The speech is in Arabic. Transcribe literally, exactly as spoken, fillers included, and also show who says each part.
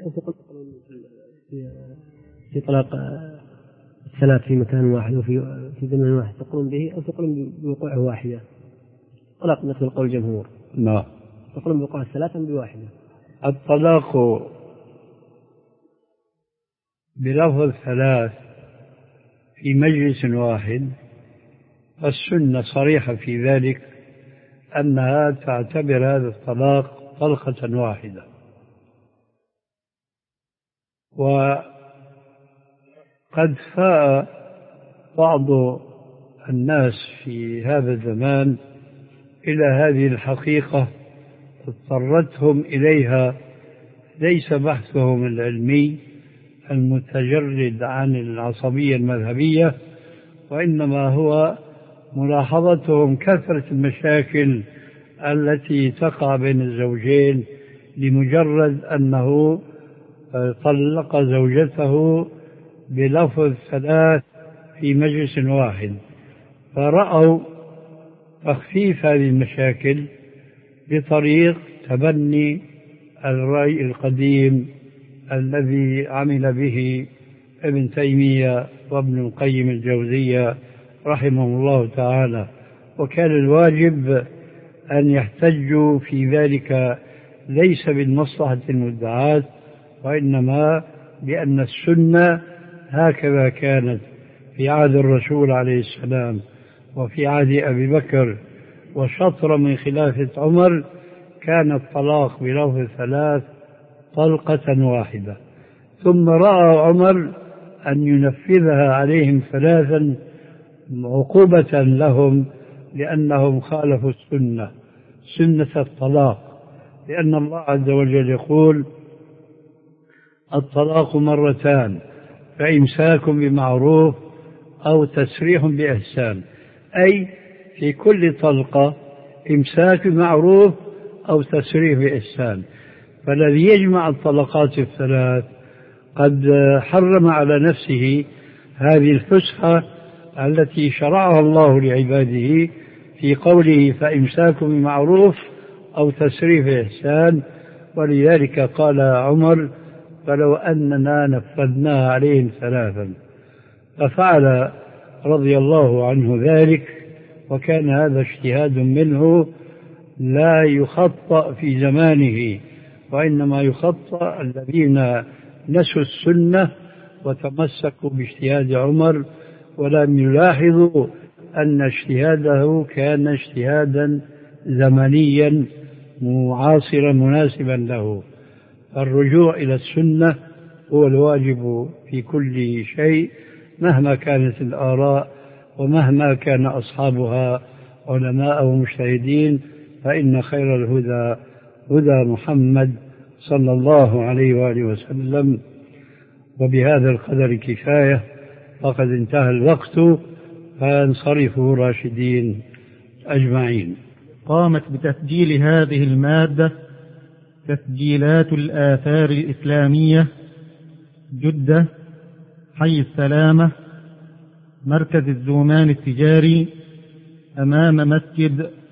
Speaker 1: في طلاق الثلاث في مكان واحد وفي في زمن واحد تقولون به أو تقولون بوقوعه واحدة؟ طلاق مثل قول الجمهور.
Speaker 2: نعم.
Speaker 1: تقولون بوقوع الثلاثة بواحدة؟
Speaker 2: الطلاق بلفظ ثلاث في مجلس واحد السنة صريحة في ذلك أنها تعتبر هذا الطلاق طلقة واحدة. وقد فاء بعض الناس في هذا الزمان إلى هذه الحقيقة اضطرتهم إليها، ليس بحثهم العلمي المتجرد عن العصبية المذهبية، وإنما هو ملاحظتهم كثرة المشاكل التي تقع بين الزوجين لمجرد أنه طلق زوجته بلفظ ثلاث في مجلس واحد، فرأوا تخفيف هذه المشاكل بطريق تبني الرأي القديم الذي عمل به ابن تيمية وابن القيم الجوزية رحمه الله تعالى. وكان الواجب أن يحتجوا في ذلك ليس بالمصلحة المدعاة، وإنما بأن السنة هكذا كانت في عهد الرسول عليه السلام وفي عهد أبي بكر وشطر من خلافة عمر، كان الطلاق بلفظ ثلاث طلقة واحدة. ثم رأى عمر أن ينفذها عليهم ثلاثا عقوبة لهم لأنهم خالفوا السنة، سنة الطلاق، لأن الله عز وجل يقول الطلاق مرتان فإمساك بمعروف أو تسريح بإحسان، أي في كل طلقة إمساك بمعروف أو تسريح بإحسان. فالذي يجمع الطلقات الثلاث قد حرم على نفسه هذه الفسحة التي شرعها الله لعباده في قوله فإمساك بمعروف أو تسريح بإحسان. ولذلك قال عمر فلو أننا نفذناها عليهم ثلاثا، ففعل رضي الله عنه ذلك، وكان هذا اجتهاد منه لا يخطأ في زمانه، وإنما يخطأ الذين نسوا السنة وتمسكوا باجتهاد عمر ولم يلاحظوا أن اجتهاده كان اجتهادا زمنيا معاصرا مناسبا له. الرجوع إلى السنة هو الواجب في كل شيء مهما كانت الآراء ومهما كان أصحابها علماء ومجتهدين، فإن خير الهدى هدى محمد صلى الله عليه وآله وسلم. وبهذا القدر كفاية، فقد انتهى الوقت، فانصرفوا راشدين أجمعين.
Speaker 3: قامت بتسجيل هذه المادة تسجيلات الآثار الإسلامية، جدة، حي السلامة، مركز الزومان التجاري، أمام مسجد